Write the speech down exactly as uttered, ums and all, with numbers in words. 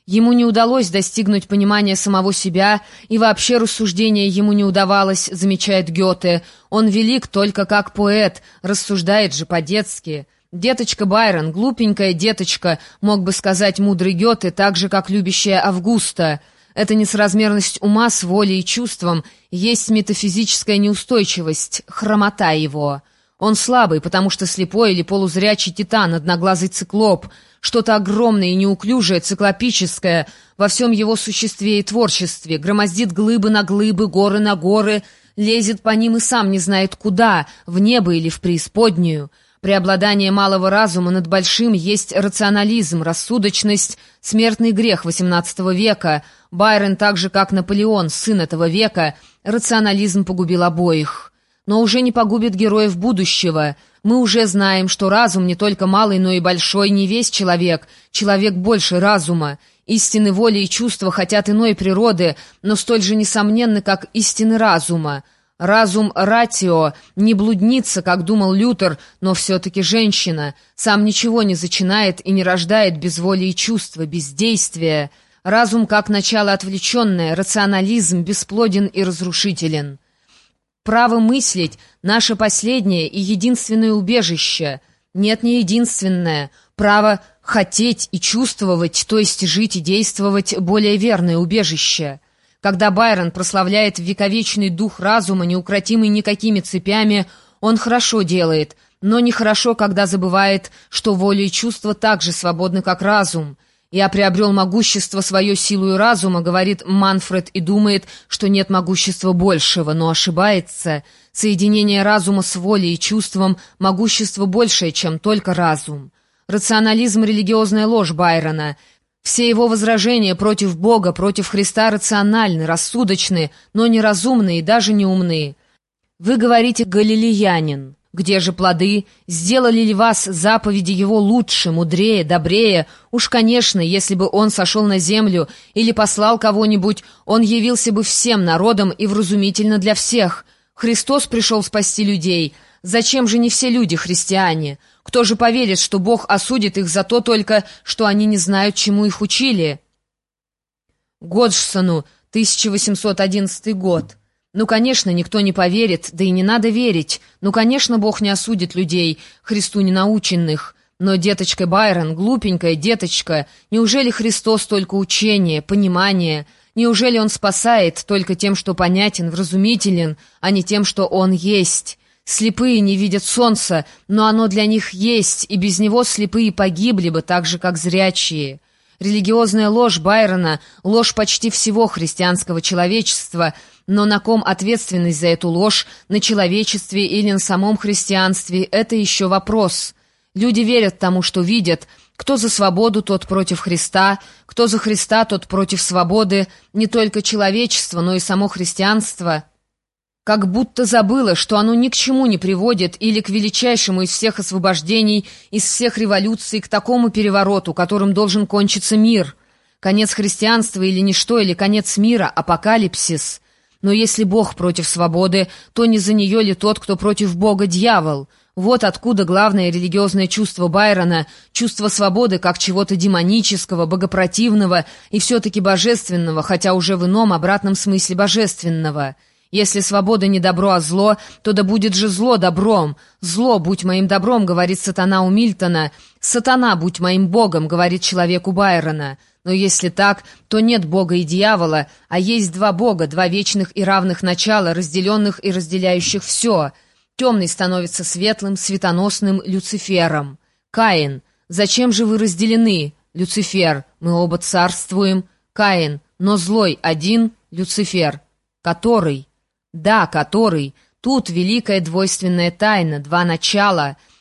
Ему не удалось достигнуть понимания самого себя, и вообще рассуждение ему не удавалось, замечает Гёте. Он велик только как поэт, рассуждает же по-детски. «Деточка Байрон, глупенькая деточка», мог бы сказать мудрый Гёте, так же, как любящая Августа. Эта несоразмерность ума с волей и чувством есть метафизическая неустойчивость, хромота его. Он слабый, потому что слепой или полузрячий титан, одноглазый циклоп, что-то огромное и неуклюжее, циклопическое во всем его существе и творчестве, громоздит глыбы на глыбы, горы на горы, лезет по ним и сам не знает куда, в небо или в преисподнюю. Преобладание малого разума над большим есть рационализм, рассудочность, смертный грех восемнадцатого века. Байрон, так же как Наполеон, сын этого века, рационализм погубил обоих. Но уже не погубит героев будущего. Мы уже знаем, что разум не только малый, но и большой, не весь человек, человек больше разума. Истины воли и чувства хотят иной природы, но столь же несомненны, как истины разума. Разум ратио, не блудница, как думал Лютер, но все-таки женщина. Сам ничего не зачинает и не рождает без воли и чувства, без действия. Разум как начало отвлеченное, рационализм бесплоден и разрушителен. Право мыслить — наше последнее и единственное убежище. Нет, не единственное. Право хотеть и чувствовать, то есть жить и действовать, более верное убежище. Когда Байрон прославляет вековечный дух разума, неукротимый никакими цепями, он хорошо делает, но нехорошо, когда забывает, что воля и чувства так же свободны, как разум. «Я приобрел могущество свое силою разума», — говорит Манфред, и думает, что нет могущества большего, но ошибается. Соединение разума с волей и чувством — могущество большее, чем только разум. Рационализм — религиозная ложь Байрона. Все его возражения против Бога, против Христа рациональны, рассудочны, но неразумны и даже не умны. Вы говорите «галилеянин». Где же плоды? Сделали ли вас заповеди его лучше, мудрее, добрее? Уж, конечно, если бы он сошел на землю или послал кого-нибудь, он явился бы всем народам и вразумительно для всех. Христос пришел спасти людей. Зачем же не все люди христиане? Кто же поверит, что Бог осудит их за то только, что они не знают, чему их учили? Годжсону, тысяча восемьсот одиннадцатый год. Ну, конечно, никто не поверит, да и не надо верить. Ну, конечно, Бог не осудит людей, Христу ненаученных. Но деточка Байрон, глупенькая деточка, неужели Христос только учение, понимание? Неужели Он спасает только тем, что понятен, вразумителен, а не тем, что Он есть? Слепые не видят солнца, но оно для них есть, и без него слепые погибли бы так же, как зрячие. Религиозная ложь Байрона — ложь почти всего христианского человечества, но на ком ответственность за эту ложь, на человечестве или на самом христианстве — это еще вопрос. Люди верят тому, что видят. Кто за свободу, тот против Христа, кто за Христа, тот против свободы. Не только человечество, но и само христианство как будто забыло, что оно ни к чему не приводит или к величайшему из всех освобождений, из всех революций, к такому перевороту, которым должен кончиться мир. Конец христианства или ничто, или конец мира, апокалипсис. Но если Бог против свободы, то не за нее ли тот, кто против Бога, дьявол? Вот откуда главное религиозное чувство Байрона, чувство свободы как чего-то демонического, богопротивного и все-таки божественного, хотя уже в ином обратном смысле божественного. Если свобода не добро, а зло, то да будет же зло добром. «Зло, будь моим добром», — говорит сатана у Мильтона. «Сатана, будь моим богом», — говорит человек у Байрона. Но если так, то нет Бога и дьявола, а есть два Бога, два вечных и равных начала, разделенных и разделяющих все. Темный становится светлым, светоносным Люцифером. Каин. Зачем же вы разделены? Люцифер. Мы оба царствуем. Каин. Но злой один, Люцифер. Который? Да, который. Тут великая двойственная тайна, два начала —